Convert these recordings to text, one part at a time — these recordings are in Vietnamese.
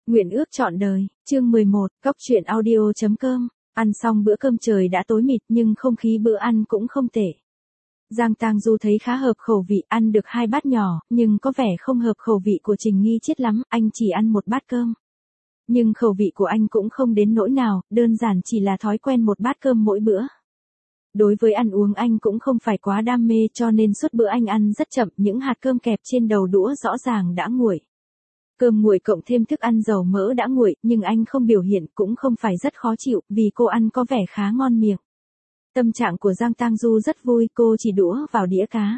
Nguyện ước trọn đời, chương 11, Góc truyện audio.com. Ăn xong bữa cơm trời đã tối mịt nhưng không khí bữa ăn cũng không tệ. Giang Tang Du thấy khá hợp khẩu vị, ăn được 2 bát nhỏ, nhưng có vẻ không hợp khẩu vị của Trình Nghi Chiết lắm, anh chỉ ăn 1 bát cơm. Nhưng khẩu vị của anh cũng không đến nỗi nào, đơn giản chỉ là thói quen 1 bát cơm mỗi bữa. Đối với ăn uống anh cũng không phải quá đam mê cho nên suốt bữa anh ăn rất chậm, những hạt cơm kẹp trên đầu đũa rõ ràng đã nguội. Cơm nguội cộng thêm thức ăn dầu mỡ đã nguội, nhưng anh không biểu hiện cũng không phải rất khó chịu, vì cô ăn có vẻ khá ngon miệng. Tâm trạng của Giang Tang Du rất vui, cô chỉ đũa vào đĩa cá.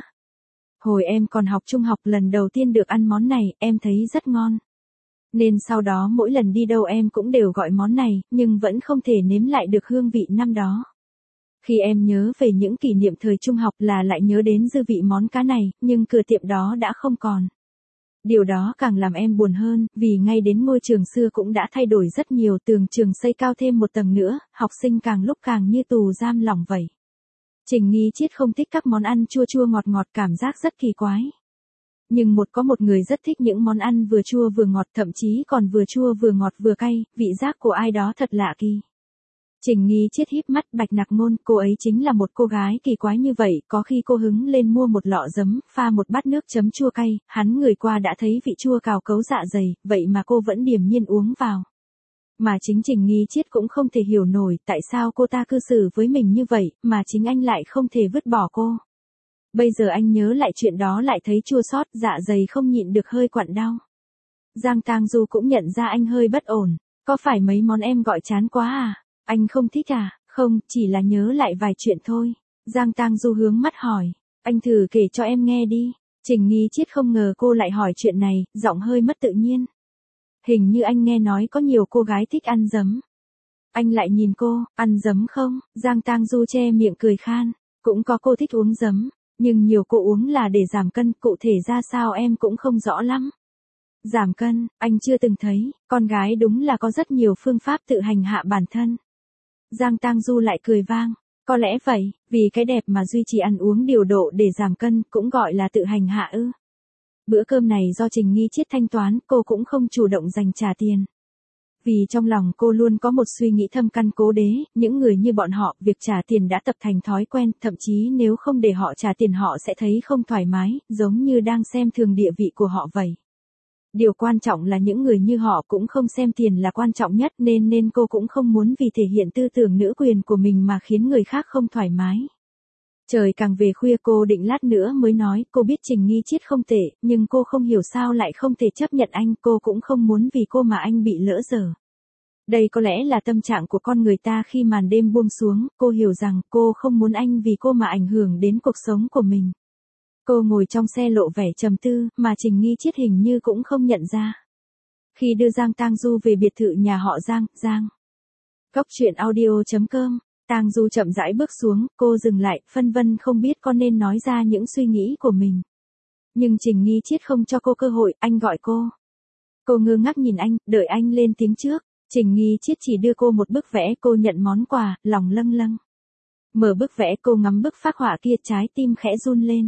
Hồi em còn học trung học lần đầu tiên được ăn món này, em thấy rất ngon. Nên sau đó mỗi lần đi đâu em cũng đều gọi món này, nhưng vẫn không thể nếm lại được hương vị năm đó. Khi em nhớ về những kỷ niệm thời trung học là lại nhớ đến dư vị món cá này, nhưng cửa tiệm đó đã không còn. Điều đó càng làm em buồn hơn, vì ngay đến ngôi trường xưa cũng đã thay đổi rất nhiều, tường trường xây cao thêm một tầng nữa, học sinh càng lúc càng như tù giam lỏng vậy. Trình Nghi Chiết không thích các món ăn chua chua ngọt ngọt, cảm giác rất kỳ quái. Nhưng có một người rất thích những món ăn vừa chua vừa ngọt, thậm chí còn vừa chua vừa ngọt vừa cay, vị giác của ai đó thật lạ kỳ. Trình Nghi Chiết híp mắt, Bạch Nặc Ngôn, cô ấy chính là một cô gái kỳ quái như vậy, có khi cô hứng lên mua một lọ giấm, pha một bát nước chấm chua cay, hắn người qua đã thấy vị chua cào cấu dạ dày, vậy mà cô vẫn điềm nhiên uống vào. Mà chính Trình Nghi Chiết cũng không thể hiểu nổi tại sao cô ta cư xử với mình như vậy, mà chính anh lại không thể vứt bỏ cô. Bây giờ anh nhớ lại chuyện đó lại thấy chua xót, dạ dày không nhịn được hơi quặn đau. Giang Tang Du cũng nhận ra anh hơi bất ổn, có phải mấy món em gọi chán quá à? Anh không thích à? Không, chỉ là nhớ lại vài chuyện thôi. Giang Tang Du hướng mắt hỏi. Anh thử kể cho em nghe đi. Trình Nghi Chiết không ngờ cô lại hỏi chuyện này, giọng hơi mất tự nhiên. Hình như anh nghe nói có nhiều cô gái thích ăn giấm. Anh lại nhìn cô, ăn giấm không? Giang Tang Du che miệng cười khan. Cũng có cô thích uống giấm, nhưng nhiều cô uống là để giảm cân, cụ thể ra sao em cũng không rõ lắm. Giảm cân, anh chưa từng thấy, con gái đúng là có rất nhiều phương pháp tự hành hạ bản thân. Giang Tang Du lại cười vang. Có lẽ vậy, vì cái đẹp mà duy trì ăn uống điều độ để giảm cân cũng gọi là tự hành hạ ư? Bữa cơm này do Trình Nghi Chiết thanh toán, cô cũng không chủ động dành trả tiền. Vì trong lòng cô luôn có một suy nghĩ thâm căn cố đế, những người như bọn họ, việc trả tiền đã tập thành thói quen, thậm chí nếu không để họ trả tiền họ sẽ thấy không thoải mái, giống như đang xem thường địa vị của họ vậy. Điều quan trọng là những người như họ cũng không xem tiền là quan trọng nhất, nên cô cũng không muốn vì thể hiện tư tưởng nữ quyền của mình mà khiến người khác không thoải mái. Trời càng về khuya, cô định lát nữa mới nói, cô biết Trình Nghi Chiết không tệ, nhưng cô không hiểu sao lại không thể chấp nhận anh, cô cũng không muốn vì cô mà anh bị lỡ dở. Đây có lẽ là tâm trạng của con người ta khi màn đêm buông xuống, cô hiểu rằng cô không muốn anh vì cô mà ảnh hưởng đến cuộc sống của mình. Cô ngồi trong xe lộ vẻ trầm tư, mà Trình Nghi Chiết hình như cũng không nhận ra. Khi đưa Giang Tang Du về biệt thự nhà họ Giang. Góc truyện audio.com, Tang Du chậm rãi bước xuống, cô dừng lại, phân vân không biết có nên nói ra những suy nghĩ của mình. Nhưng Trình Nghi Chiết không cho cô cơ hội, anh gọi cô. Cô ngơ ngác nhìn anh, đợi anh lên tiếng trước. Trình Nghi Chiết chỉ đưa cô một bức vẽ, cô nhận món quà, lòng lâng lâng. Mở bức vẽ, cô ngắm bức phác họa kia, trái tim khẽ run lên.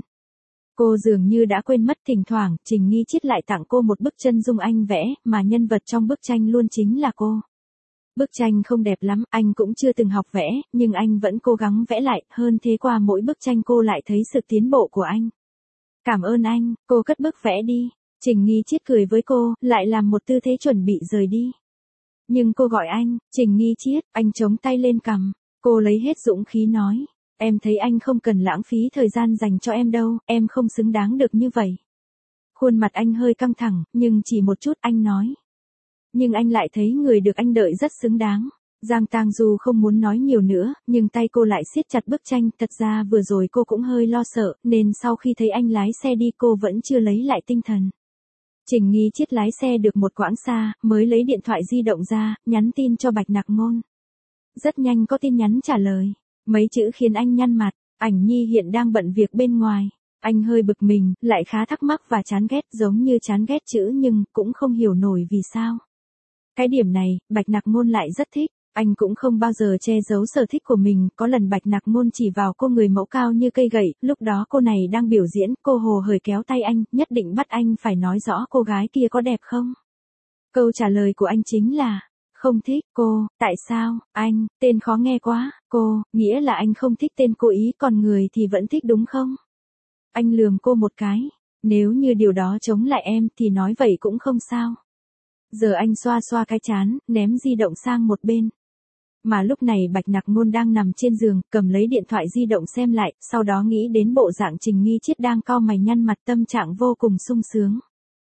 Cô dường như đã quên mất, thỉnh thoảng, Trình Nghi Chiết lại tặng cô một bức chân dung anh vẽ, mà nhân vật trong bức tranh luôn chính là cô. Bức tranh không đẹp lắm, anh cũng chưa từng học vẽ, nhưng anh vẫn cố gắng vẽ lại, hơn thế qua mỗi bức tranh cô lại thấy sự tiến bộ của anh. Cảm ơn anh, cô cất bức vẽ đi. Trình Nghi Chiết cười với cô, lại làm một tư thế chuẩn bị rời đi. Nhưng cô gọi anh, Trình Nghi Chiết, anh chống tay lên cằm. Cô lấy hết dũng khí nói. Em thấy anh không cần lãng phí thời gian dành cho em đâu, em không xứng đáng được như vậy. Khuôn mặt anh hơi căng thẳng, nhưng chỉ một chút, anh nói. Nhưng anh lại thấy người được anh đợi rất xứng đáng. Giang Tang Du không muốn nói nhiều nữa, nhưng tay cô lại siết chặt bức tranh, thật ra vừa rồi cô cũng hơi lo sợ, nên sau khi thấy anh lái xe đi cô vẫn chưa lấy lại tinh thần. Trình Nghi Chiết lái xe được một quãng xa, mới lấy điện thoại di động ra, nhắn tin cho Bạch Nặc Ngôn. Rất nhanh có tin nhắn trả lời. Mấy chữ khiến anh nhăn mặt, Ảnh Nhi hiện đang bận việc bên ngoài. Anh hơi bực mình, lại khá thắc mắc và chán ghét, giống như chán ghét chữ nhưng cũng không hiểu nổi vì sao. Cái điểm này, Bạch Nặc Ngôn lại rất thích. Anh cũng không bao giờ che giấu sở thích của mình, có lần Bạch Nặc Ngôn chỉ vào cô người mẫu cao như cây gậy, lúc đó cô này đang biểu diễn, cô hồ hởi kéo tay anh, nhất định bắt anh phải nói rõ cô gái kia có đẹp không. Câu trả lời của anh chính là, không thích. Cô, tại sao? Anh, tên khó nghe quá. Cô, nghĩa là anh không thích tên cô ý, còn người thì vẫn thích đúng không? Anh lườm cô một cái. Nếu như điều đó chống lại em thì nói vậy cũng không sao. Giờ anh xoa xoa cái trán, ném di động sang một bên. Mà lúc này Bạch Nặc Ngôn đang nằm trên giường, cầm lấy điện thoại di động xem lại, sau đó nghĩ đến bộ dạng Trình Nghi Chiết đang cau mày nhăn mặt, tâm trạng vô cùng sung sướng.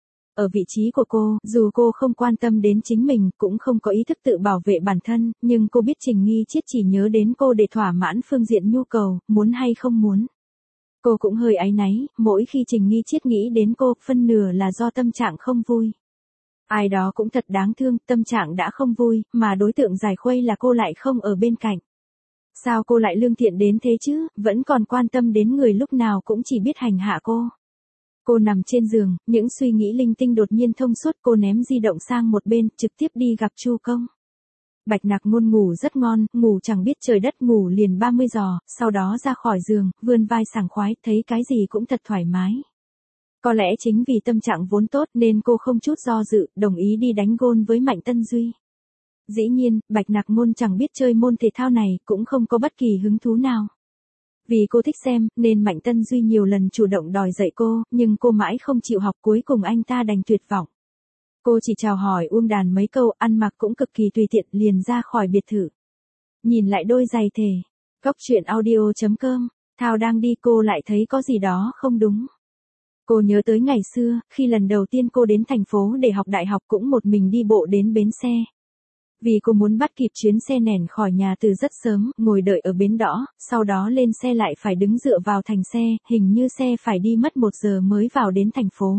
Ở vị trí của cô, dù cô không quan tâm đến chính mình, cũng không có ý thức tự bảo vệ bản thân, nhưng cô biết Trình Nghi Chiết chỉ nhớ đến cô để thỏa mãn phương diện nhu cầu, muốn hay không muốn. Cô cũng hơi áy náy, mỗi khi Trình Nghi Chiết nghĩ đến cô, phân nửa là do tâm trạng không vui. Ai đó cũng thật đáng thương, tâm trạng đã không vui, mà đối tượng giải khuây là cô lại không ở bên cạnh. Sao cô lại lương thiện đến thế chứ, vẫn còn quan tâm đến người lúc nào cũng chỉ biết hành hạ cô. Cô nằm trên giường, những suy nghĩ linh tinh đột nhiên thông suốt, cô ném di động sang một bên, trực tiếp đi gặp Chu Công. Bạch Nặc Ngôn ngủ rất ngon, ngủ chẳng biết trời đất, ngủ liền 30 giò, sau đó ra khỏi giường, vươn vai sảng khoái, thấy cái gì cũng thật thoải mái. Có lẽ chính vì tâm trạng vốn tốt nên cô không chút do dự, đồng ý đi đánh gôn với Mạnh Tân Duy. Dĩ nhiên, Bạch Nặc Ngôn chẳng biết chơi môn thể thao này, cũng không có bất kỳ hứng thú nào. Vì cô thích xem, nên Mạnh Tân Duy nhiều lần chủ động đòi dạy cô, nhưng cô mãi không chịu học, cuối cùng anh ta đành tuyệt vọng. Cô chỉ chào hỏi Uông Đàn mấy câu, ăn mặc cũng cực kỳ tùy tiện, liền ra khỏi biệt thự. Nhìn lại đôi giày thể. Góc truyện audio.com, Thao đang đi cô lại thấy có gì đó không đúng. Cô nhớ tới ngày xưa, khi lần đầu tiên cô đến thành phố để học đại học cũng một mình đi bộ đến bến xe. Vì cô muốn bắt kịp chuyến xe nền khỏi nhà từ rất sớm, ngồi đợi ở bến đỏ, sau đó lên xe lại phải đứng dựa vào thành xe, hình như xe phải đi mất 1 giờ mới vào đến thành phố.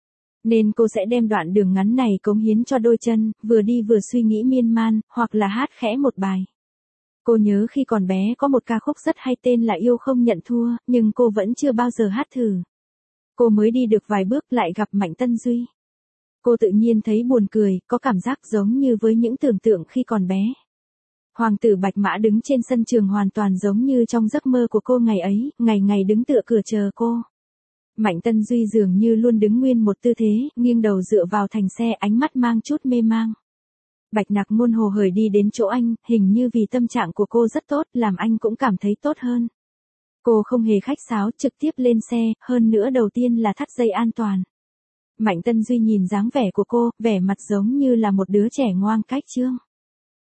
Nên cô sẽ đem đoạn đường ngắn này cống hiến cho đôi chân, vừa đi vừa suy nghĩ miên man, hoặc là hát khẽ một bài. Cô nhớ khi còn bé có một ca khúc rất hay tên là Yêu Không Nhận Thua, nhưng cô vẫn chưa bao giờ hát thử. Cô mới đi được vài bước lại gặp Mạnh Tân Duy. Cô tự nhiên thấy buồn cười, có cảm giác giống như với những tưởng tượng khi còn bé. Hoàng tử Bạch Mã đứng trên sân trường hoàn toàn giống như trong giấc mơ của cô ngày ấy, ngày ngày đứng tựa cửa chờ cô. Mạnh Tân Duy dường như luôn đứng nguyên một tư thế, nghiêng đầu dựa vào thành xe, ánh mắt mang chút mê mang. Bạch Nặc Ngôn hồ hởi đi đến chỗ anh, hình như vì tâm trạng của cô rất tốt, làm anh cũng cảm thấy tốt hơn. Cô không hề khách sáo, trực tiếp lên xe, hơn nữa đầu tiên là thắt dây an toàn. Mạnh Tân Duy nhìn dáng vẻ của cô, vẻ mặt giống như là một đứa trẻ ngoan cách chương.